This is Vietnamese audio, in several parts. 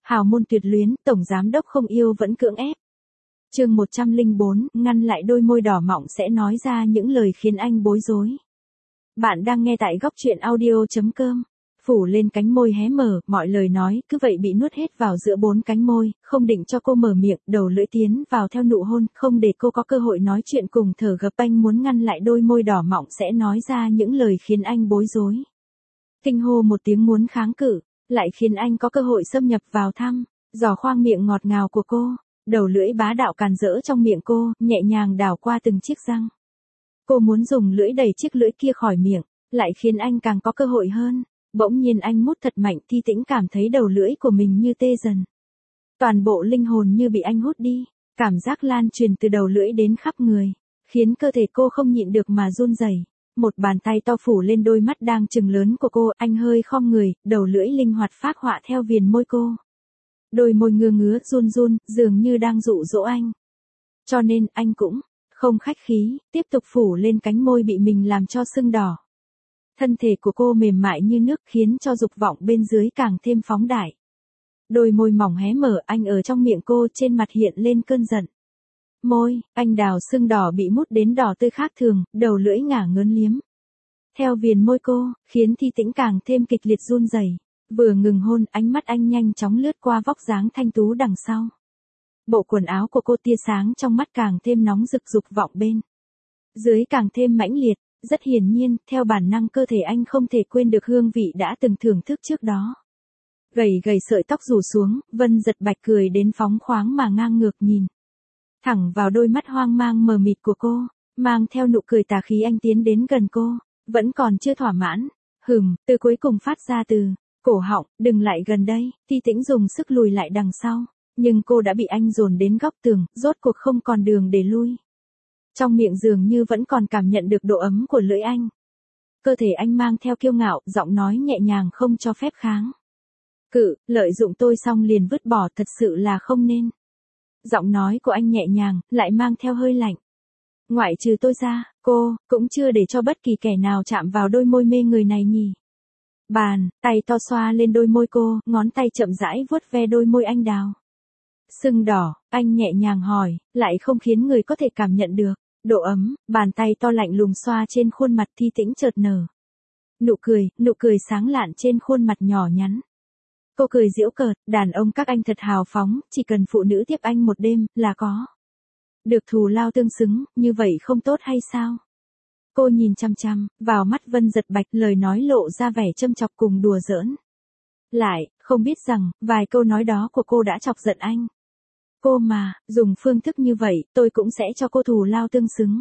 Hào môn tuyệt luyến, tổng giám đốc không yêu vẫn cưỡng ép. Chương 104, ngăn lại đôi môi đỏ mọng sẽ nói ra những lời khiến anh bối rối. Bạn đang nghe tại góc truyện audio.com. Phủ lên cánh môi hé mở, mọi lời nói cứ vậy bị nuốt hết vào giữa bốn cánh môi, không định cho cô mở miệng, đầu lưỡi tiến vào theo nụ hôn, không để cô có cơ hội nói chuyện cùng thở gấp. Anh muốn ngăn lại đôi môi đỏ mọng sẽ nói ra những lời khiến anh bối rối. Kinh hô một tiếng muốn kháng cự, lại khiến anh có cơ hội xâm nhập vào thăm, dò khoang miệng ngọt ngào của cô, đầu lưỡi bá đạo càn rỡ trong miệng cô, nhẹ nhàng đảo qua từng chiếc răng. Cô muốn dùng lưỡi đẩy chiếc lưỡi kia khỏi miệng, lại khiến anh càng có cơ hội hơn. Bỗng nhiên anh mút thật mạnh, Thi Tĩnh cảm thấy đầu lưỡi của mình như tê dần. Toàn bộ linh hồn như bị anh hút đi, cảm giác lan truyền từ đầu lưỡi đến khắp người, khiến cơ thể cô không nhịn được mà run rẩy. Một bàn tay to phủ lên đôi mắt đang trừng lớn của cô, anh hơi khom người, đầu lưỡi linh hoạt phác họa theo viền môi cô. Đôi môi ngứa ngứa, run run, dường như đang dụ dỗ anh. Cho nên, anh cũng không khách khí, tiếp tục phủ lên cánh môi bị mình làm cho sưng đỏ. Thân thể của cô mềm mại như nước khiến cho dục vọng bên dưới càng thêm phóng đại. Đôi môi mỏng hé mở, anh ở trong miệng cô, trên mặt hiện lên cơn giận. Môi, anh đào sưng đỏ bị mút đến đỏ tươi khác thường, đầu lưỡi ngả ngớn liếm. Theo viền môi cô, khiến Thi Tĩnh càng thêm kịch liệt run rẩy. Vừa ngừng hôn, ánh mắt anh nhanh chóng lướt qua vóc dáng thanh tú đằng sau. Bộ quần áo của cô tia sáng trong mắt càng thêm nóng rực, dục vọng bên dưới càng thêm mãnh liệt. Rất hiển nhiên, theo bản năng cơ thể anh không thể quên được hương vị đã từng thưởng thức trước đó. Gầy gầy sợi tóc rủ xuống, Vân Giật Bạch cười đến phóng khoáng mà ngang ngược nhìn thẳng vào đôi mắt hoang mang mờ mịt của cô, mang theo nụ cười tà khí anh tiến đến gần cô, vẫn còn chưa thỏa mãn. Từ cuối cùng phát ra từ cổ họng, đừng lại gần đây. Thi Tĩnh dùng sức lùi lại đằng sau, nhưng cô đã bị anh dồn đến góc tường, rốt cuộc không còn đường để lui. Trong miệng dường như vẫn còn cảm nhận được độ ấm của lưỡi anh. Cơ thể anh mang theo kiêu ngạo, giọng nói nhẹ nhàng không cho phép kháng cự, lợi dụng tôi xong liền vứt bỏ, thật sự là không nên. Giọng nói của anh nhẹ nhàng, lại mang theo hơi lạnh. Ngoại trừ tôi ra, cô cũng chưa để cho bất kỳ kẻ nào chạm vào đôi môi mê người này nhỉ. Bàn tay to xoa lên đôi môi cô, ngón tay chậm rãi vuốt ve đôi môi anh đào sưng đỏ, anh nhẹ nhàng hỏi, lại không khiến người có thể cảm nhận được độ ấm. Bàn tay to lạnh lùng xoa trên khuôn mặt. Thi Tĩnh chợt nở nụ cười sáng lạn trên khuôn mặt nhỏ nhắn. Cô cười giễu cợt, đàn ông các anh thật hào phóng, chỉ cần phụ nữ tiếp anh một đêm là có được thù lao tương xứng, như vậy không tốt hay sao? Cô nhìn chăm chăm vào mắt Vân Giật Bạch, lời nói lộ ra vẻ châm chọc cùng đùa giỡn. Lại không biết rằng vài câu nói đó của cô đã chọc giận anh. Cô mà dùng phương thức như vậy, tôi cũng sẽ cho cô thù lao tương xứng.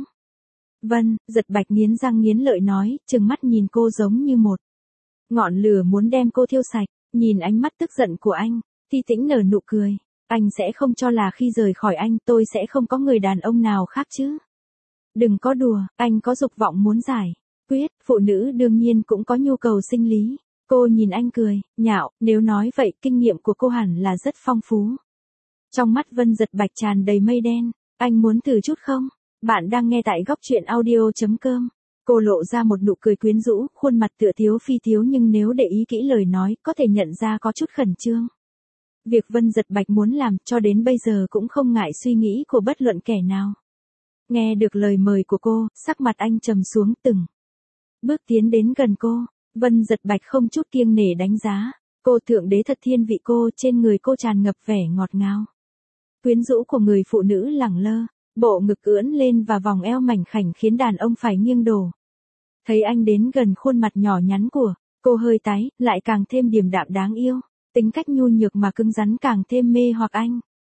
Vân Giật Bạch nghiến răng nghiến lợi nói, trừng mắt nhìn cô giống như một ngọn lửa muốn đem cô thiêu sạch. Nhìn ánh mắt tức giận của anh, Thi Tĩnh nở nụ cười. Anh sẽ không cho là khi rời khỏi anh tôi sẽ không có người đàn ông nào khác chứ? Đừng có đùa, anh có dục vọng muốn giải quyết, phụ nữ đương nhiên cũng có nhu cầu sinh lý. Cô nhìn anh cười nhạo, nếu nói vậy kinh nghiệm của cô hẳn là rất phong phú. Trong mắt Vân Giật Bạch tràn đầy mây đen, anh muốn thử chút không? Bạn đang nghe tại góc truyện audio.com. Cô lộ ra một nụ cười quyến rũ, khuôn mặt tựa thiếu phi thiếu nhưng nếu để ý kỹ lời nói, có thể nhận ra có chút khẩn trương. Việc Vân Giật Bạch muốn làm cho đến bây giờ cũng không ngại suy nghĩ của bất luận kẻ nào. Nghe được lời mời của cô, sắc mặt anh trầm xuống, từng bước tiến đến gần cô. Vân Giật Bạch không chút kiêng nể đánh giá cô, thượng đế thật thiên vị cô, trên người cô tràn ngập vẻ ngọt ngào quyến rũ của người phụ nữ lẳng lơ. Bộ ngực ưỡn lên và vòng eo mảnh khảnh khiến đàn ông phải nghiêng đổ. Thấy anh đến gần khuôn mặt nhỏ nhắn của cô hơi tái, lại càng thêm điềm đạm đáng yêu. Tính cách nhu nhược mà cứng rắn càng thêm mê hoặc anh.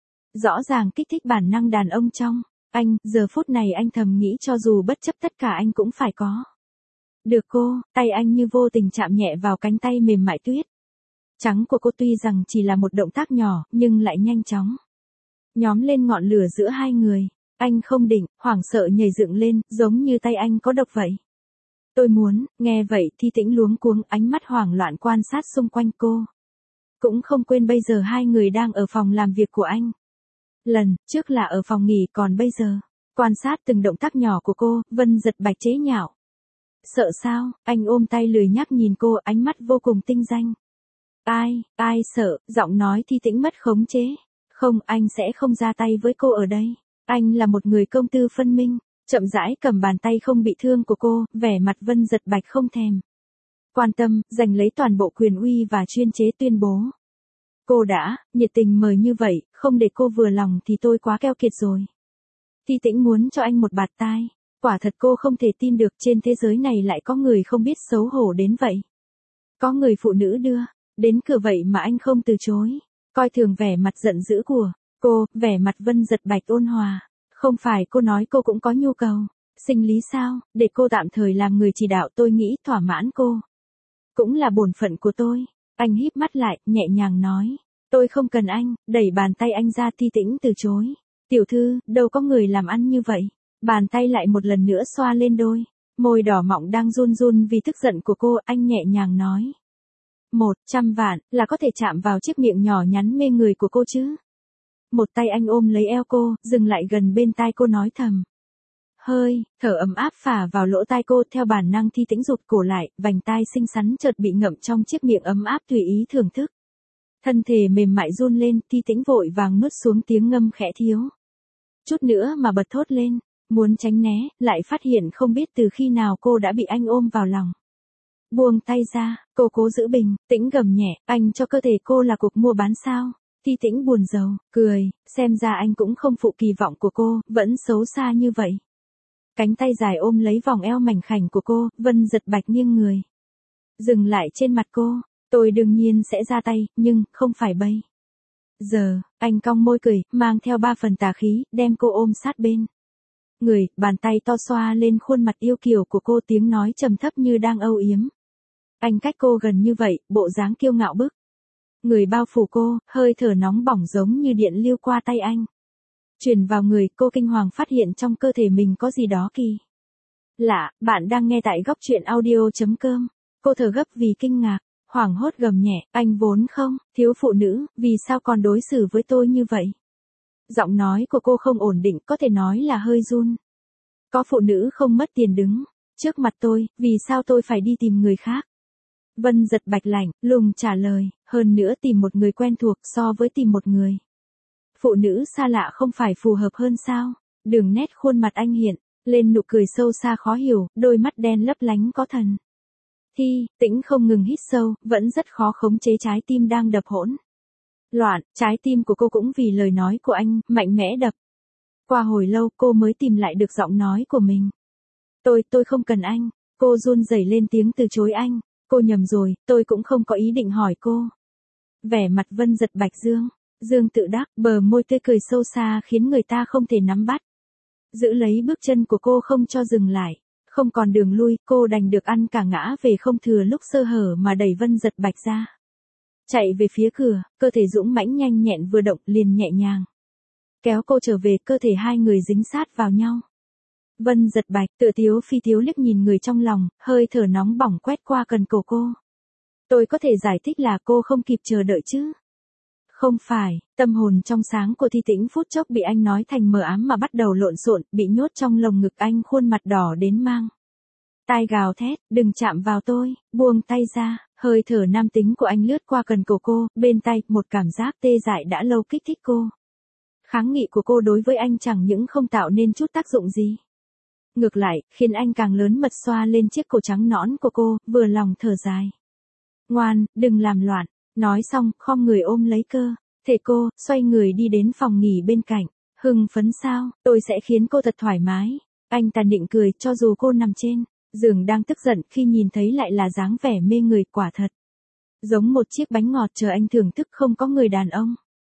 Rõ ràng kích thích bản năng đàn ông trong anh, giờ phút này anh thầm nghĩ cho dù bất chấp tất cả anh cũng phải có được cô. Tay anh như vô tình chạm nhẹ vào cánh tay mềm mại tuyết trắng của cô, tuy rằng chỉ là một động tác nhỏ, nhưng lại nhanh chóng nhóm lên ngọn lửa giữa hai người. Anh không định, hoảng sợ nhảy dựng lên, giống như tay anh có độc vậy. Tôi muốn, nghe vậy Thi Tĩnh luống cuống, ánh mắt hoảng loạn quan sát xung quanh cô. Cũng không quên bây giờ hai người đang ở phòng làm việc của anh. Lần trước là ở phòng nghỉ, còn bây giờ, quan sát từng động tác nhỏ của cô. Vân Giật Bạch chế nhạo. Sợ sao? Anh ôm tay lười nhác nhìn cô, ánh mắt vô cùng tinh danh. Ai sợ, giọng nói Thi Tĩnh mất khống chế. Không, anh sẽ không ra tay với cô ở đây. Anh là một người công tư phân minh. Chậm rãi cầm bàn tay không bị thương của cô, vẻ mặt Vân Giật Bạch không thèm quan tâm, giành lấy toàn bộ quyền uy và chuyên chế tuyên bố. Cô đã, nhiệt tình mời như vậy, không để cô vừa lòng thì tôi quá keo kiệt rồi. Thi Tĩnh muốn cho anh một bạt tai. Quả thật cô không thể tin được trên thế giới này lại có người không biết xấu hổ đến vậy. Có người phụ nữ đưa đến cửa vậy mà anh không từ chối. Coi thường vẻ mặt giận dữ của cô, vẻ mặt Vân Giật Bạch ôn hòa. Không phải cô nói cô cũng có nhu cầu sinh lý sao, để cô tạm thời làm người chỉ đạo, tôi nghĩ thỏa mãn cô cũng là bổn phận của tôi. Anh híp mắt lại, nhẹ nhàng nói. Tôi không cần anh, đẩy bàn tay anh ra. Thi Tĩnh từ chối. Tiểu thư, đâu có người làm ăn như vậy. Bàn tay lại một lần nữa xoa lên đôi môi đỏ mọng đang run run vì tức giận của cô, anh nhẹ nhàng nói. 100 vạn, là có thể chạm vào chiếc miệng nhỏ nhắn mê người của cô chứ. Một tay anh ôm lấy eo cô, dừng lại gần bên tai cô nói thầm. Hơi thở ấm áp phả vào lỗ tai cô, theo bản năng Thi Tĩnh rụt cổ lại, vành tai xinh xắn chợt bị ngậm trong chiếc miệng ấm áp tùy ý thưởng thức. Thân thể mềm mại run lên, Thi Tĩnh vội vàng nuốt xuống tiếng ngâm khẽ thiếu chút nữa mà bật thốt lên, muốn tránh né, lại phát hiện không biết từ khi nào cô đã bị anh ôm vào lòng. Buông tay ra, cô cố giữ bình tĩnh gầm nhẹ, anh cho cơ thể cô là cuộc mua bán sao? Thi Tĩnh buồn rầu, cười, xem ra anh cũng không phụ kỳ vọng của cô, vẫn xấu xa như vậy. Cánh tay dài ôm lấy vòng eo mảnh khảnh của cô, Vân Giật Bạch nghiêng người. Dừng lại trên mặt cô, tôi đương nhiên sẽ ra tay, nhưng, không phải bây giờ, anh cong môi cười, mang theo 3 phần tà khí, đem cô ôm sát bên người, bàn tay to xoa lên khuôn mặt yêu kiều của cô, tiếng nói trầm thấp như đang âu yếm. Anh cách cô gần như vậy, bộ dáng kiêu ngạo bức. Người bao phủ cô, hơi thở nóng bỏng giống như điện lưu qua tay anh. Truyền vào người, cô kinh hoàng phát hiện trong cơ thể mình có gì đó kỳ lạ. Bạn đang nghe tại góc truyện audio.com. Cô thở gấp vì kinh ngạc, hoảng hốt gầm nhẹ, anh vốn không thiếu phụ nữ, vì sao còn đối xử với tôi như vậy? Giọng nói của cô không ổn định, có thể nói là hơi run. Có phụ nữ không mất tiền đứng trước mặt tôi, vì sao tôi phải đi tìm người khác? Vân Giật Bạch lạnh lùng trả lời, hơn nữa tìm một người quen thuộc so với tìm một người phụ nữ xa lạ không phải phù hợp hơn sao? Đường nét khuôn mặt anh hiện lên nụ cười sâu xa khó hiểu, đôi mắt đen lấp lánh có thần. Thi Tĩnh không ngừng hít sâu, vẫn rất khó khống chế trái tim đang đập hỗn loạn, trái tim của cô cũng vì lời nói của anh, mạnh mẽ đập. Qua hồi lâu cô mới tìm lại được giọng nói của mình. Tôi không cần anh. Cô run rẩy lên tiếng từ chối anh. Cô nhầm rồi, tôi cũng không có ý định hỏi cô. Vẻ mặt Vân Giật Bạch dương tự đắc, bờ môi tươi cười sâu xa khiến người ta không thể nắm bắt. Giữ lấy bước chân của cô không cho dừng lại. Không còn đường lui, cô đành được ăn cả ngã về, không thừa lúc sơ hở mà đẩy Vân Giật Bạch ra. Chạy về phía cửa, cơ thể dũng mãnh nhanh nhẹn vừa động liền nhẹ nhàng kéo cô trở về, cơ thể hai người dính sát vào nhau. Vân Giật Bạch tựa tiếu phi tiếu liếc nhìn người trong lòng, hơi thở nóng bỏng quét qua cần cổ cô. Tôi có thể giải thích là cô không kịp chờ đợi chứ? Không phải, tâm hồn trong sáng của Thi Tĩnh phút chốc bị anh nói thành mờ ám mà bắt đầu lộn xộn, bị nhốt trong lồng ngực anh, khuôn mặt đỏ đến mang tai gào thét, đừng chạm vào tôi, buông tay ra. Hơi thở nam tính của anh lướt qua cần cổ cô, bên tay, một cảm giác tê dại đã lâu kích thích cô. Kháng nghị của cô đối với anh chẳng những không tạo nên chút tác dụng gì. Ngược lại, khiến anh càng lớn mật xoa lên chiếc cổ trắng nõn của cô, vừa lòng thở dài. Ngoan, đừng làm loạn. Nói xong, khom người ôm lấy cơ thể cô, xoay người đi đến phòng nghỉ bên cạnh. Hưng phấn sao, tôi sẽ khiến cô thật thoải mái. Anh tàn định cười, cho dù cô nằm trên giường đang tức giận, khi nhìn thấy lại là dáng vẻ mê người, quả thật giống một chiếc bánh ngọt chờ anh thưởng thức. Không có người đàn ông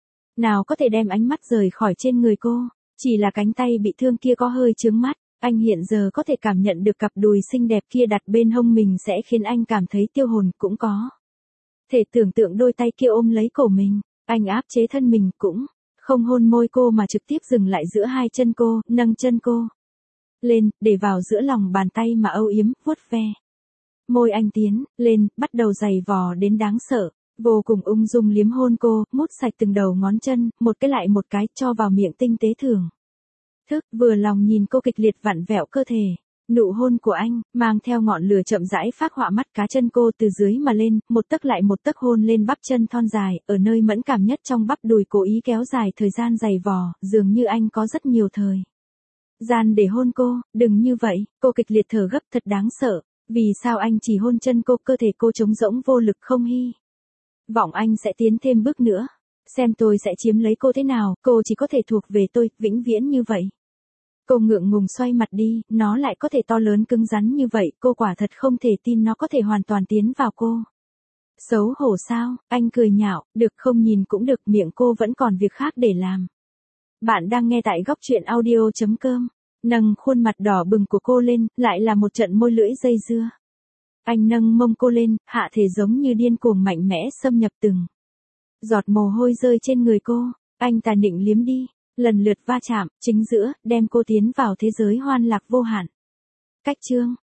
nào có thể đem ánh mắt rời khỏi trên người cô, chỉ là cánh tay bị thương kia có hơi chướng mắt. Anh hiện giờ có thể cảm nhận được cặp đùi xinh đẹp kia đặt bên hông mình sẽ khiến anh cảm thấy tiêu hồn, cũng có thể tưởng tượng đôi tay kia ôm lấy cổ mình. Anh áp chế thân mình, cũng không hôn môi cô mà trực tiếp dừng lại giữa hai chân cô, nâng chân cô lên, để vào giữa lòng bàn tay mà âu yếm, vuốt ve. Môi anh tiến lên, bắt đầu giày vò đến đáng sợ, vô cùng ung dung liếm hôn cô, mút sạch từng đầu ngón chân, một cái lại một cái, cho vào miệng tinh tế thưởng thức, vừa lòng nhìn cô kịch liệt vặn vẹo cơ thể. Nụ hôn của anh, mang theo ngọn lửa chậm rãi phác họa mắt cá chân cô từ dưới mà lên, một tấc lại một tấc hôn lên bắp chân thon dài, ở nơi mẫn cảm nhất trong bắp đùi cố ý kéo dài thời gian dày vò, dường như anh có rất nhiều thời gian để hôn cô, đừng như vậy, cô kịch liệt thở gấp thật đáng sợ, vì sao anh chỉ hôn chân cô, cơ thể cô trống rỗng vô lực không hy vọng anh sẽ tiến thêm bước nữa, xem tôi sẽ chiếm lấy cô thế nào, cô chỉ có thể thuộc về tôi, vĩnh viễn như vậy. Cô ngượng ngùng xoay mặt đi, nó lại có thể to lớn cứng rắn như vậy, cô quả thật không thể tin nó có thể hoàn toàn tiến vào cô. Xấu hổ sao, anh cười nhạo, được không nhìn cũng được, miệng cô vẫn còn việc khác để làm. Bạn đang nghe tại góc truyện audio.com, nâng khuôn mặt đỏ bừng của cô lên, lại là một trận môi lưỡi dây dưa. Anh nâng mông cô lên, hạ thể giống như điên cuồng mạnh mẽ xâm nhập từng giọt mồ hôi rơi trên người cô, anh tà nịnh liếm đi. Lần lượt va chạm, chính giữa, đem cô tiến vào thế giới hoan lạc vô hạn. Cách chương